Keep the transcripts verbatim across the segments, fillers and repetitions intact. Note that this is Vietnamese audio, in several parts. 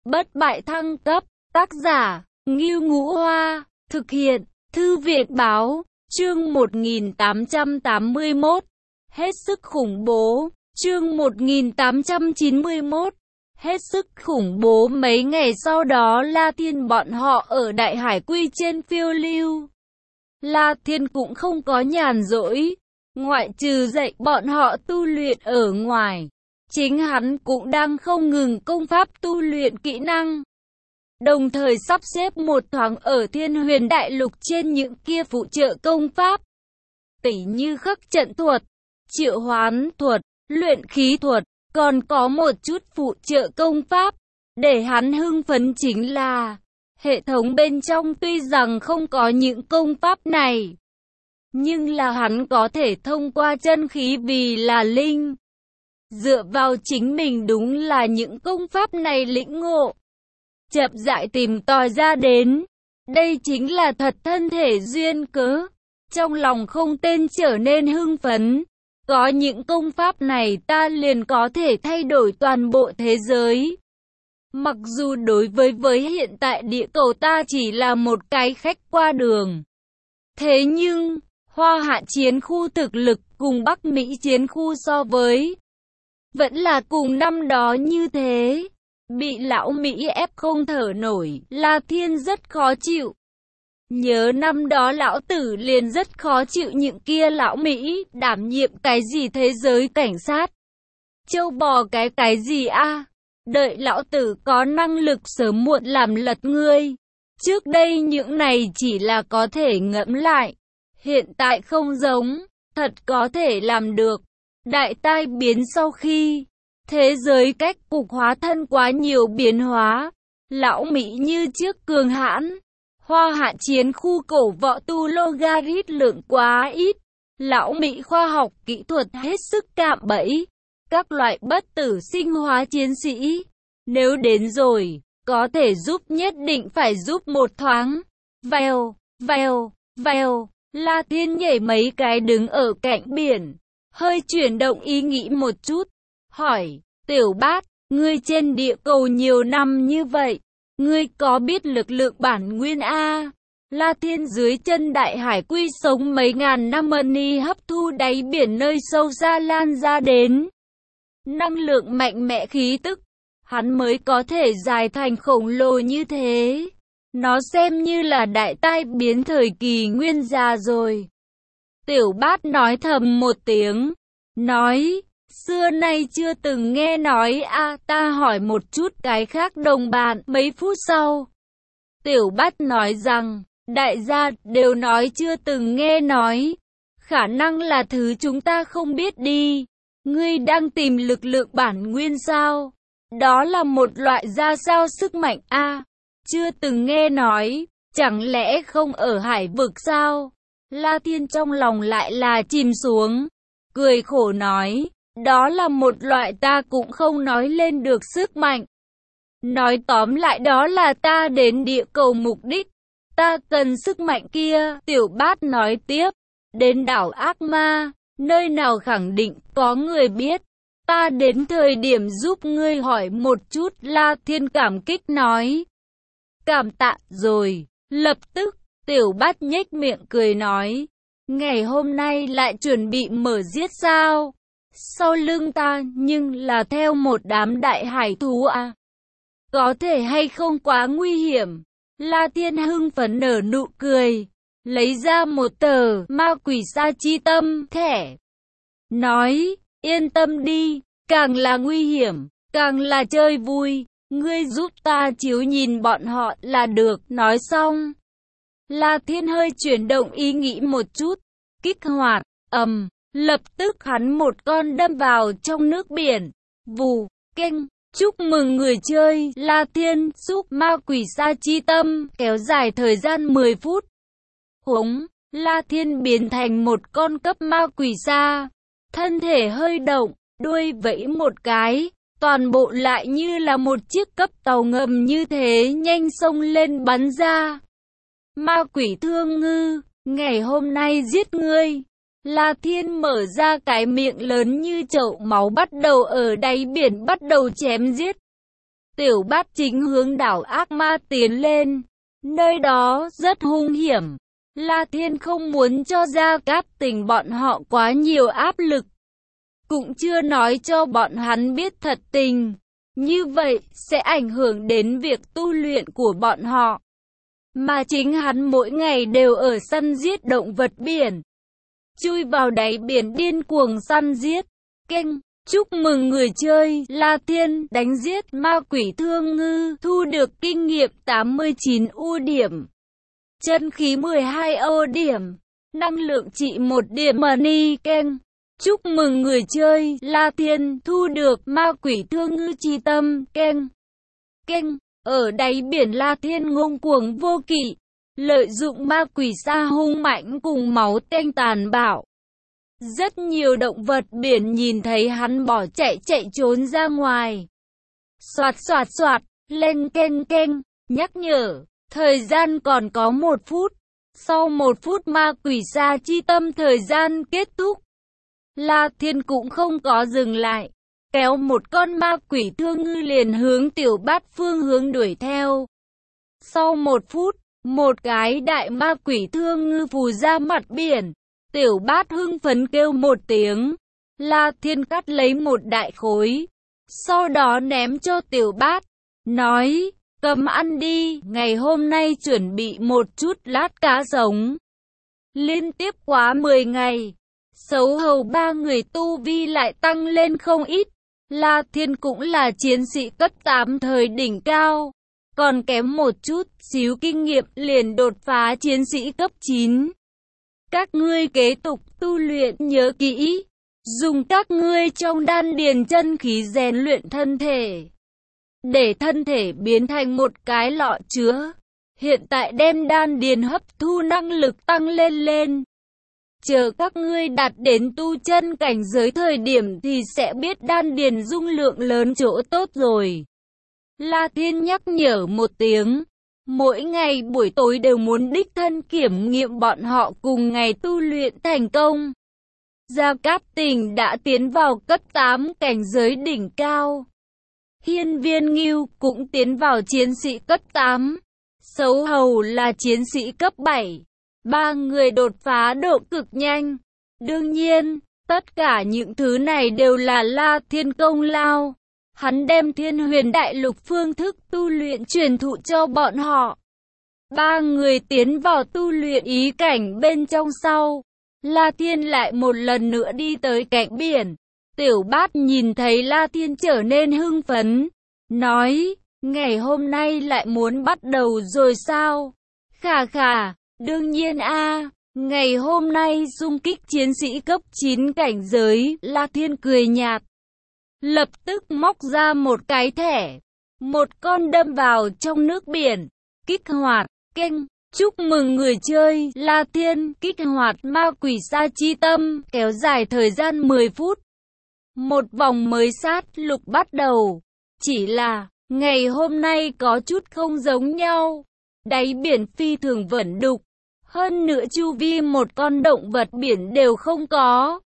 bất bại thăng cấp, tác giả, Ngưu Ngũ Hoa, thực hiện, Thư viện Báo, chương một nghìn tám trăm tám mươi mốt, hết sức khủng bố, chương một nghìn tám trăm chín mươi mốt, hết sức khủng bố. Mấy ngày sau đó La Thiên bọn họ ở Đại Hải Quy trên phiêu lưu. La Thiên cũng không có nhàn rỗi, ngoại trừ dạy bọn họ tu luyện ở ngoài, chính hắn cũng đang không ngừng công pháp tu luyện kỹ năng, đồng thời sắp xếp một thoáng ở Thiên Huyền Đại Lục trên những kia phụ trợ công pháp, tỉ như khắc trận thuật, triệu hoán thuật, luyện khí thuật, còn có một chút phụ trợ công pháp. Để hắn hưng phấn chính là hệ thống bên trong tuy rằng không có những công pháp này, nhưng là hắn có thể thông qua chân khí vì là linh, dựa vào chính mình đúng là những công pháp này lĩnh ngộ, chậm rãi tìm tòi ra đến. Đây chính là thật thân thể duyên cớ, trong lòng không tên trở nên hưng phấn. Có những công pháp này ta liền có thể thay đổi toàn bộ thế giới. Mặc dù đối với với hiện tại địa cầu ta chỉ là một cái khách qua đường, thế nhưng Hoa Hạ chiến khu thực lực cùng Bắc Mỹ chiến khu so với vẫn là cùng năm đó như thế. Bị lão Mỹ ép không thở nổi, La Thiên rất khó chịu. Nhớ năm đó lão tử liền rất khó chịu những kia lão Mỹ đảm nhiệm cái gì thế giới cảnh sát, châu bò cái cái gì a à? Đợi lão tử có năng lực sớm muộn làm lật ngươi. Trước đây những này chỉ là có thể ngẫm lại, hiện tại không giống, thật có thể làm được. Đại tai biến sau khi thế giới cách cục hóa thân quá nhiều biến hóa, lão Mỹ như trước cường hãn. Hoa Hạ chiến khu cổ võ tu logarit lượng quá ít, lão Mỹ khoa học kỹ thuật hết sức cạm bẫy, các loại bất tử sinh hóa chiến sĩ, nếu đến rồi, có thể giúp nhất định phải giúp một thoáng. Vèo, vèo, vèo, La Thiên nhảy mấy cái đứng ở cạnh biển, hơi chuyển động ý nghĩ một chút, hỏi, Tiểu Bát, ngươi trên địa cầu nhiều năm như vậy, ngươi có biết lực lượng bản nguyên a? La Thiên dưới chân Đại Hải Quy sống mấy ngàn năm money hấp thu đáy biển nơi sâu xa lan ra đến năng lượng mạnh mẽ khí tức, hắn mới có thể dài thành khổng lồ như thế. Nó xem như là đại tai biến thời kỳ nguyên gia rồi. Tiểu Bát nói thầm một tiếng, nói, xưa nay chưa từng nghe nói a. À, ta hỏi một chút cái khác đồng bạn. Mấy phút sau, Tiểu Bát nói rằng, đại gia đều nói chưa từng nghe nói, khả năng là thứ chúng ta không biết đi. Ngươi đang tìm lực lượng bản nguyên sao? Đó là một loại ra sao sức mạnh a? À, chưa từng nghe nói, chẳng lẽ không ở hải vực sao? La Thiên trong lòng lại là chìm xuống, cười khổ nói, đó là một loại ta cũng không nói lên được sức mạnh. Nói tóm lại đó là ta đến địa cầu mục đích, ta cần sức mạnh kia. Tiểu Bát nói tiếp, đến đảo ác ma, nơi nào khẳng định có người biết, ta đến thời điểm giúp ngươi hỏi một chút. La Thiên cảm kích nói, cảm tạ rồi. Lập tức, Tiểu Bát nhếch miệng cười nói, ngày hôm nay lại chuẩn bị mở giết sao? Sau lưng ta nhưng là theo một đám đại hải thú à? Có thể hay không quá nguy hiểm? La Thiên hưng phấn nở nụ cười, lấy ra một tờ ma quỷ sa chi tâm thẻ, nói, yên tâm đi, càng là nguy hiểm, càng là chơi vui, ngươi giúp ta chiếu nhìn bọn họ là được. Nói xong, La Thiên hơi chuyển động ý nghĩ một chút, kích hoạt, ầm, lập tức hắn một con đâm vào trong nước biển, vù, keng. Chúc mừng người chơi, La Thiên giúp ma quỷ sa chi tâm kéo dài thời gian mười phút. Hống, La Thiên biến thành một con cấp ma quỷ sa, thân thể hơi động, đuôi vẫy một cái, toàn bộ lại như là một chiếc cấp tàu ngầm như thế nhanh xông lên bắn ra. Ma quỷ thương ngư, ngày hôm nay giết ngươi. La Thiên mở ra cái miệng lớn như chậu máu bắt đầu ở đáy biển bắt đầu chém giết. Tiểu Bát chính hướng đảo ác ma tiến lên. Nơi đó rất hung hiểm. La Thiên không muốn cho Gia Cát Tình bọn họ quá nhiều áp lực. Cũng chưa nói cho bọn hắn biết thật tình. Như vậy sẽ ảnh hưởng đến việc tu luyện của bọn họ. Mà chính hắn mỗi ngày đều ở săn giết động vật biển. Chui vào đáy biển điên cuồng săn giết. Kênh, chúc mừng người chơi La Thiên đánh giết ma quỷ thương ngư, thu được kinh nghiệm tám mươi chín ưu điểm. Chân khí mười hai ưu điểm. Năng lượng trị một điểm money. Kênh, chúc mừng người chơi La Thiên thu được ma quỷ thương ngư chi tâm. Kênh, kênh, ở đáy biển La Thiên ngông cuồng vô kỵ, lợi dụng ma quỷ sa hung mạnh cùng máu tanh tàn bạo. Rất nhiều động vật biển nhìn thấy hắn bỏ chạy chạy trốn ra ngoài. Soạt soạt soạt, lên kênh kênh, nhắc nhở, thời gian còn có một phút. Sau một phút ma quỷ sa chi tâm thời gian kết thúc. La Thiên cũng không có dừng lại. Kéo một con ma quỷ thương ngư liền hướng Tiểu Bát phương hướng đuổi theo. Sau một phút, một cái đại ma quỷ thương ngư phù ra mặt biển. Tiểu Bát hưng phấn kêu một tiếng. La Thiên cắt lấy một đại khối. Sau đó ném cho Tiểu Bát. Nói, cầm ăn đi, ngày hôm nay chuẩn bị một chút lát cá sống. Liên tiếp quá mười ngày. Sấu hầu ba người tu vi lại tăng lên không ít. La Thiên cũng là chiến sĩ cấp tám thời đỉnh cao. Còn kém một chút xíu kinh nghiệm liền đột phá chiến sĩ cấp chín. Các ngươi kế tục tu luyện nhớ kỹ. Dùng các ngươi trong đan điền chân khí rèn luyện thân thể. Để thân thể biến thành một cái lọ chứa. Hiện tại đem đan điền hấp thu năng lực tăng lên lên. Chờ các ngươi đạt đến tu chân cảnh giới thời điểm thì sẽ biết đan điền dung lượng lớn chỗ tốt rồi. La Thiên nhắc nhở một tiếng. Mỗi ngày buổi tối đều muốn đích thân kiểm nghiệm bọn họ cùng ngày tu luyện thành công. Gia Cát Tình đã tiến vào cấp tám cảnh giới đỉnh cao. Hiên Viên Ngưu cũng tiến vào chiến sĩ cấp tám. Sấu Hầu là chiến sĩ cấp bảy. Ba người đột phá độ cực nhanh. Đương nhiên, tất cả những thứ này đều là La Thiên công lao. Hắn đem Thiên Huyền Đại Lục phương thức tu luyện truyền thụ cho bọn họ. Ba người tiến vào tu luyện ý cảnh bên trong sau. La Thiên lại một lần nữa đi tới cạnh biển. Tiểu Bát nhìn thấy La Thiên trở nên hưng phấn. Nói, ngày hôm nay lại muốn bắt đầu rồi sao? Khà khà, đương nhiên a, ngày hôm nay xung kích chiến sĩ cấp chín cảnh giới. La Thiên cười nhạt. Lập tức móc ra một cái thẻ. Một con đâm vào trong nước biển. Kích hoạt, kênh. Chúc mừng người chơi La Thiên kích hoạt ma quỷ sa chi tâm, kéo dài thời gian mười phút. Một vòng mới sát lục bắt đầu. Chỉ là, ngày hôm nay có chút không giống nhau. Đáy biển phi thường vẩn đục. Hơn nữa chu vi một con động vật biển đều không có.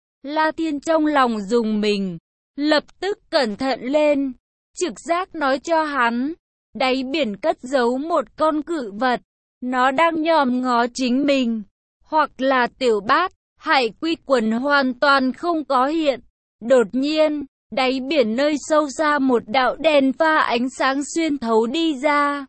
La Thiên trong lòng rùng mình. Lập tức cẩn thận lên. Trực giác nói cho hắn. Đáy biển cất giấu một con cự vật. Nó đang nhòm ngó chính mình. Hoặc là Tiểu Bát, Hải Quy Quần hoàn toàn không có hiện. Đột nhiên, đáy biển nơi sâu xa một đạo đèn pha ánh sáng xuyên thấu đi ra.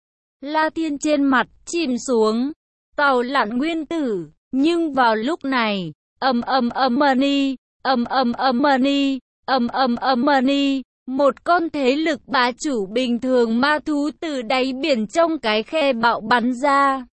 La Thiên trên mặt chìm xuống. Tàu Lặn Nguyên Tử. Nhưng vào lúc này, ầm ầm ầm money, ầm ầm ầm money, ầm ầm ầm money. Một con thế lực bá chủ bình thường ma thú từ đáy biển trong cái khe bạo bắn ra.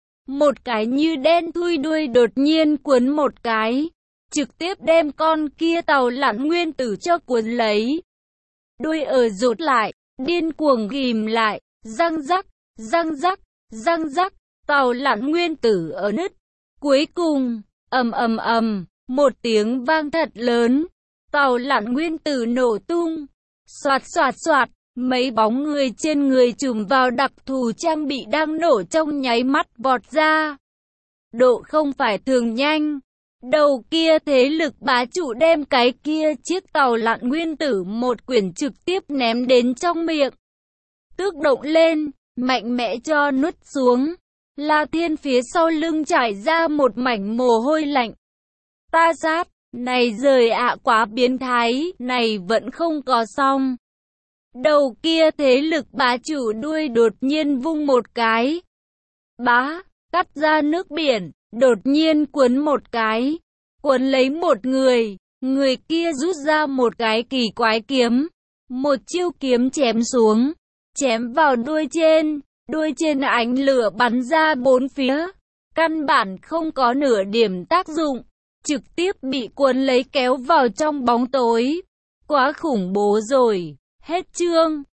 Một cái như đen thui đuôi đột nhiên cuốn một cái. Trực tiếp đem con kia Tàu Lặn Nguyên Tử cho cuốn lấy. Đuôi ở rụt lại, điên cuồng ghim lại, răng rắc, răng rắc, răng rắc. Tàu Lặn Nguyên Tử ở nứt. Cuối cùng, ầm ầm ầm, một tiếng vang thật lớn. Tàu Lặn Nguyên Tử nổ tung. Xoạt xoạt xoạt, mấy bóng người trên người trùm vào đặc thù trang bị đang nổ trong nháy mắt vọt ra. Độ không phải thường nhanh. Đầu kia thế lực bá chủ đem cái kia chiếc tàu lặn nguyên tử một quyển trực tiếp ném đến trong miệng. Tước động lên, mạnh mẽ cho nuốt xuống. La Thiên phía sau lưng trải ra một mảnh mồ hôi lạnh. Ta sát, này rời ạ quá biến thái, này vẫn không có xong. Đầu kia thế lực bá chủ đuôi đột nhiên vung một cái. Bá, cắt ra nước biển, đột nhiên cuốn một cái. Cuốn lấy một người, người kia rút ra một cái kỳ quái kiếm. Một chiêu kiếm chém xuống, chém vào đuôi trên. Đuôi trên ánh lửa bắn ra bốn phía. Căn bản không có nửa điểm tác dụng. Trực tiếp bị cuốn lấy kéo vào trong bóng tối. Quá khủng bố rồi. Hết chương.